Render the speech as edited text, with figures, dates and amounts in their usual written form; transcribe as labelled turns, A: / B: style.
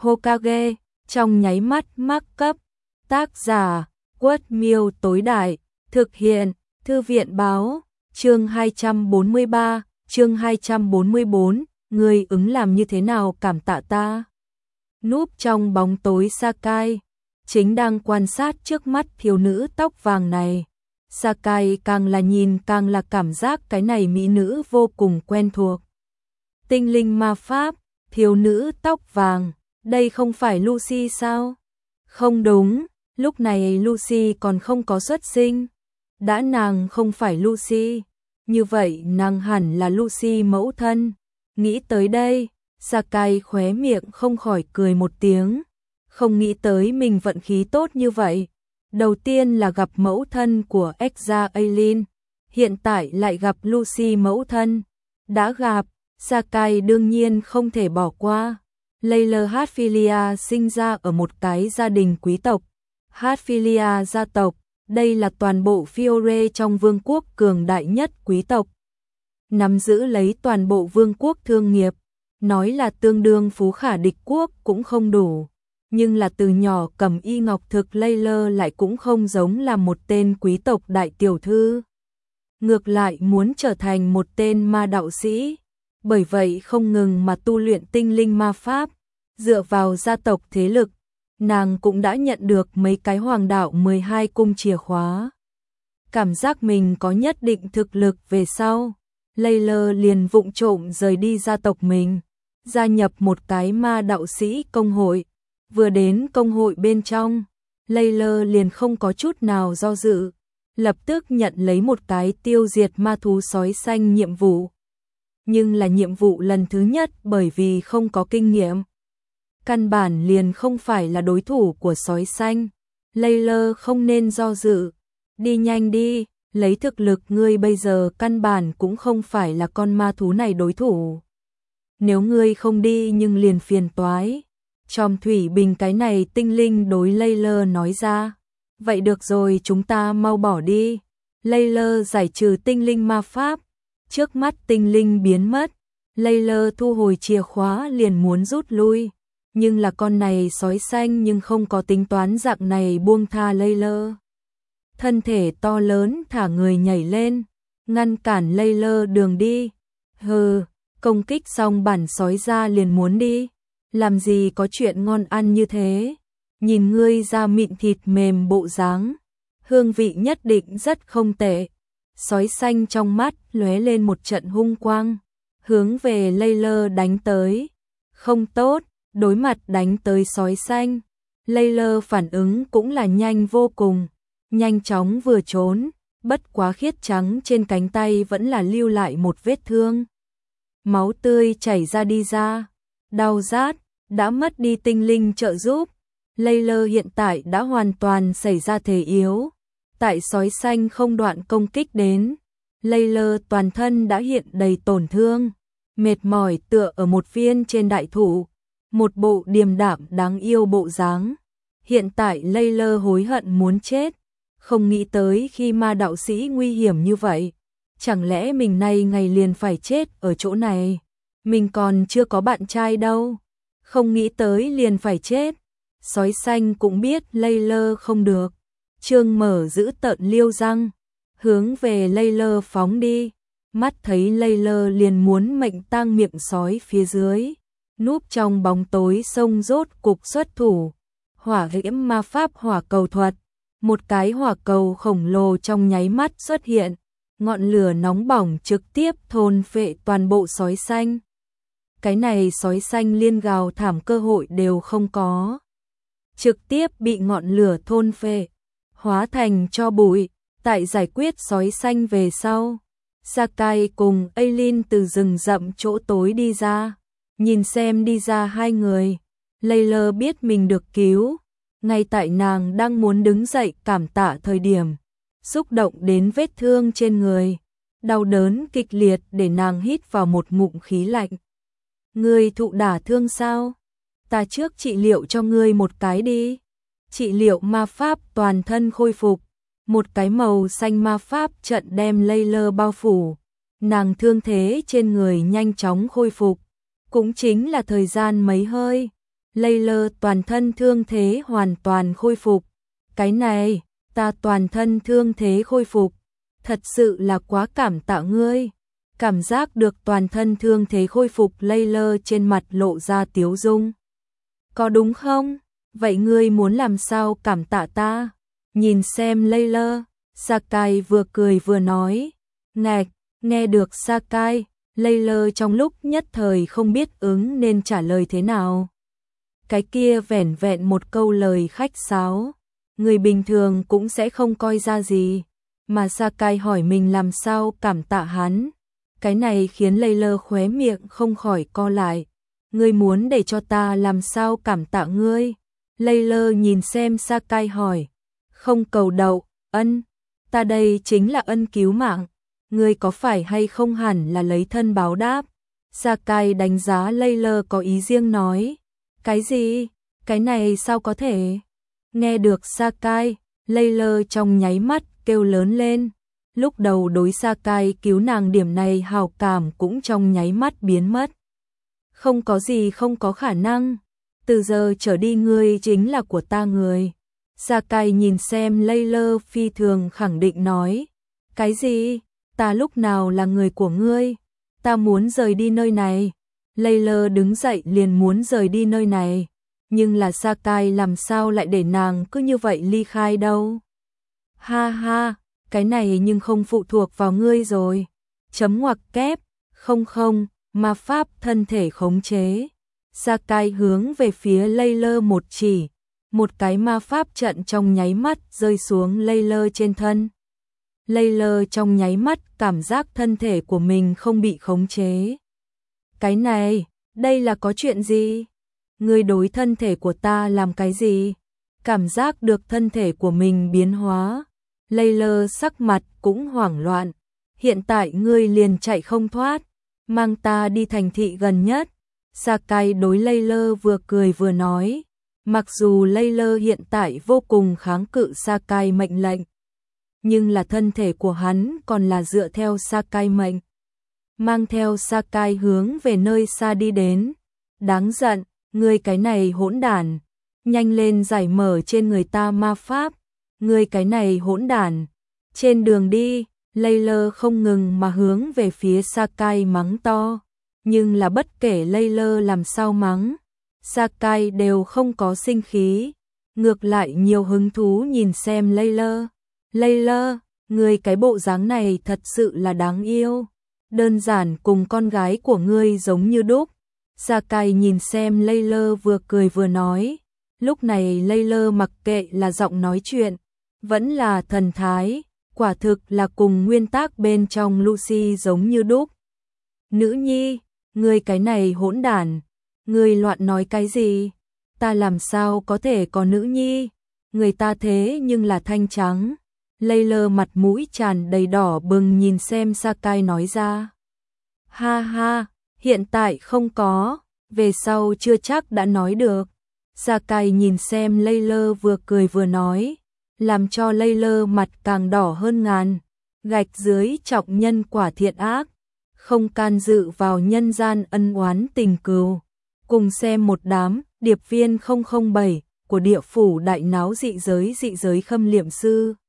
A: Hokage, trong nháy mắt mắc cấp. Tác giả, Quất Miêu tối đại, thực hiện, Thư viện báo, chương 243, chương 244, ngươi ứng làm như thế nào cảm tạ ta. Núp trong bóng tối Sakai, chính đang quan sát trước mắt thiếu nữ tóc vàng này. Sakai càng là nhìn càng là cảm giác cái này mỹ nữ vô cùng quen thuộc. Tinh linh ma pháp, thiếu nữ tóc vàng, đây không phải Lucy sao? Không đúng, lúc này Lucy còn không có xuất sinh. Đã nàng không phải Lucy, như vậy nàng hẳn là Lucy mẫu thân. Nghĩ tới đây, Sakai khóe miệng không khỏi cười một tiếng. Không nghĩ tới mình vận khí tốt như vậy. Đầu tiên là gặp mẫu thân của Exa Aileen, hiện tại lại gặp Lucy mẫu thân. Đã gặp, Sakai đương nhiên không thể bỏ qua. Layla Hatfilia sinh ra ở một cái gia đình quý tộc. Hatfilia gia tộc, đây là toàn bộ Fiore trong vương quốc cường đại nhất quý tộc. Nắm giữ lấy toàn bộ vương quốc thương nghiệp, nói là tương đương phú khả địch quốc cũng không đủ. Nhưng là từ nhỏ cầm y ngọc thực Layla lại cũng không giống là một tên quý tộc đại tiểu thư. Ngược lại muốn trở thành một tên ma đạo sĩ. Bởi vậy không ngừng mà tu luyện tinh linh ma pháp. Dựa vào gia tộc thế lực, nàng cũng đã nhận được mấy cái hoàng đạo 12 cung chìa khóa. Cảm giác mình có nhất định thực lực về sau, Layla liền vụng trộm rời đi gia tộc mình, gia nhập một cái ma đạo sĩ công hội. Vừa đến công hội bên trong, Layla liền không có chút nào do dự, lập tức nhận lấy một cái tiêu diệt ma thú sói xanh nhiệm vụ. Nhưng là nhiệm vụ lần thứ nhất bởi vì không có kinh nghiệm, căn bản liền không phải là đối thủ của sói xanh. Layla không nên do dự, đi nhanh đi, lấy thực lực ngươi bây giờ căn bản cũng không phải là con ma thú này đối thủ. Nếu ngươi không đi nhưng liền phiền toái. Trong thủy bình cái này tinh linh đối Layla nói ra. Vậy được rồi, chúng ta mau bỏ đi. Layla giải trừ tinh linh ma pháp. Trước mắt tinh linh biến mất. Layla thu hồi chìa khóa liền muốn rút lui. Nhưng là con này sói xanh nhưng không có tính toán dạng này buông tha Layla. Thân thể to lớn thả người nhảy lên, ngăn cản Layla đường đi. Hừ, công kích xong bản sói ra liền muốn đi. Làm gì có chuyện ngon ăn như thế. Nhìn ngươi da mịn thịt mềm bộ dáng, hương vị nhất định rất không tệ. Sói xanh trong mắt lóe lên một trận hung quang, hướng về Layla đánh tới. Không tốt, đối mặt đánh tới sói xanh, Layla phản ứng cũng là nhanh vô cùng, nhanh chóng vừa trốn, bất quá khiết trắng trên cánh tay vẫn là lưu lại một vết thương. Máu tươi chảy ra đi ra, đau rát, đã mất đi tinh linh trợ giúp. Layla hiện tại đã hoàn toàn xảy ra thể yếu. Tại sói xanh không đoạn công kích đến, Layla toàn thân đã hiện đầy tổn thương, mệt mỏi tựa ở một viên trên đại thụ, một bộ điềm đạm đáng yêu bộ dáng. Hiện tại Layla hối hận muốn chết, không nghĩ tới khi ma đạo sĩ nguy hiểm như vậy, chẳng lẽ mình nay ngày liền phải chết ở chỗ này. Mình còn chưa có bạn trai đâu, không nghĩ tới liền phải chết. Sói xanh cũng biết Layla không được, Trương Mở giữ tợn liêu răng, hướng về Layla phóng đi. Mắt thấy Layla liền muốn mệnh tang miệng sói phía dưới, núp trong bóng tối sông rốt cục xuất thủ. Hỏa diễm ma pháp hỏa cầu thuật, một cái hỏa cầu khổng lồ trong nháy mắt xuất hiện, ngọn lửa nóng bỏng trực tiếp thôn phệ toàn bộ sói xanh. Cái này sói xanh liên gào thảm cơ hội đều không có, trực tiếp bị ngọn lửa thôn phệ, hóa thành tro bụi. Tại giải quyết sói xanh về sau, Sakai cùng Aileen từ rừng rậm chỗ tối đi ra, nhìn xem đi ra hai người, Layla biết mình được cứu. Ngay tại nàng đang muốn đứng dậy cảm tạ thời điểm, xúc động đến vết thương trên người, đau đớn kịch liệt để nàng hít vào một ngụm khí lạnh. Ngươi thụ đả thương sao? Ta trước trị liệu cho ngươi một cái đi. Trị liệu ma pháp toàn thân khôi phục, một cái màu xanh ma pháp trận đem Layla bao phủ. Nàng thương thế trên người nhanh chóng khôi phục, cũng chính là thời gian mấy hơi, Layla toàn thân thương thế hoàn toàn khôi phục. Cái này, ta toàn thân thương thế khôi phục. Thật sự là quá cảm tạ ngươi. Cảm giác được toàn thân thương thế khôi phục, Layla trên mặt lộ ra tiếu dung. Có đúng không? Vậy ngươi muốn làm sao cảm tạ ta? Nhìn xem Layla, Sakai vừa cười vừa nói. Ngạch, nghe được Sakai, Layla trong lúc nhất thời không biết ứng nên trả lời thế nào. Cái kia vẻn vẹn một câu lời khách sáo, người bình thường cũng sẽ không coi ra gì, mà Sakai hỏi mình làm sao cảm tạ hắn. Cái này khiến Layla khóe miệng không khỏi co lại. Ngươi muốn để cho ta làm sao cảm tạ ngươi? Layla nhìn xem Sakai hỏi. Không cầu đậu, ân, ta đây chính là ân cứu mạng. Ngươi có phải hay không hẳn là lấy thân báo đáp? Sakai đánh giá Layla có ý riêng nói. Cái gì? Cái này sao có thể? Nghe được Sakai, Layla trong nháy mắt kêu lớn lên. Lúc đầu đối Sakai cứu nàng điểm này hào cảm cũng trong nháy mắt biến mất. Không có gì không có khả năng. Từ giờ trở đi ngươi chính là của ta người. Sakai nhìn xem Layla phi thường khẳng định nói. Cái gì? Ta lúc nào là người của ngươi? Ta muốn rời đi nơi này. Layla đứng dậy liền muốn rời đi nơi này. Nhưng là Sakai làm sao lại để nàng cứ như vậy ly khai đâu? Ha ha, cái này nhưng không phụ thuộc vào ngươi rồi. Chấm ngoặc kép, không, ma pháp thân thể khống chế. Sakai hướng về phía Layla một chỉ, một cái ma pháp trận trong nháy mắt rơi xuống Layla trên thân. Layla trong nháy mắt cảm giác thân thể của mình không bị khống chế. Cái này, đây là có chuyện gì? Ngươi đối thân thể của ta làm cái gì? Cảm giác được thân thể của mình biến hóa. Layla sắc mặt cũng hoảng loạn. Hiện tại ngươi liền chạy không thoát. Mang ta đi thành thị gần nhất. Sakai đối Layla vừa cười vừa nói. Mặc dù Layla hiện tại vô cùng kháng cự Sakai mệnh lệnh, nhưng là thân thể của hắn còn là dựa theo Sakai mệnh. Mang theo Sakai hướng về nơi xa đi đến. Đáng giận, ngươi cái này hỗn đản, nhanh lên giải mở trên người ta ma pháp. Ngươi cái này hỗn đản. Trên đường đi, Layla không ngừng mà hướng về phía Sakai mắng to. Nhưng là bất kể Layla làm sao mắng, Sakai đều không có sinh khí. Ngược lại nhiều hứng thú nhìn xem Layla. Layla, ngươi cái bộ dáng này thật sự là đáng yêu. Đơn giản cùng con gái của ngươi giống như đúc. Sakai nhìn xem Layla vừa cười vừa nói. Lúc này Layla mặc kệ là giọng nói chuyện, vẫn là thần thái, quả thực là cùng nguyên tác bên trong Lucy giống như đúc. Nữ nhi, ngươi cái này hỗn đản, ngươi loạn nói cái gì? Ta làm sao có thể có nữ nhi? Người ta thế nhưng là thanh trắng. Layla mặt mũi tràn đầy đỏ bừng nhìn xem Sakai nói ra. Ha ha, hiện tại không có, về sau chưa chắc đã nói được. Sakai nhìn xem Layla vừa cười vừa nói, làm cho Layla mặt càng đỏ hơn ngàn. Gạch dưới trọng nhân quả thiện ác, không can dự vào nhân gian ân oán tình cừu. Cùng xem một đám điệp viên 007 của địa phủ đại náo dị giới khâm liệm sư.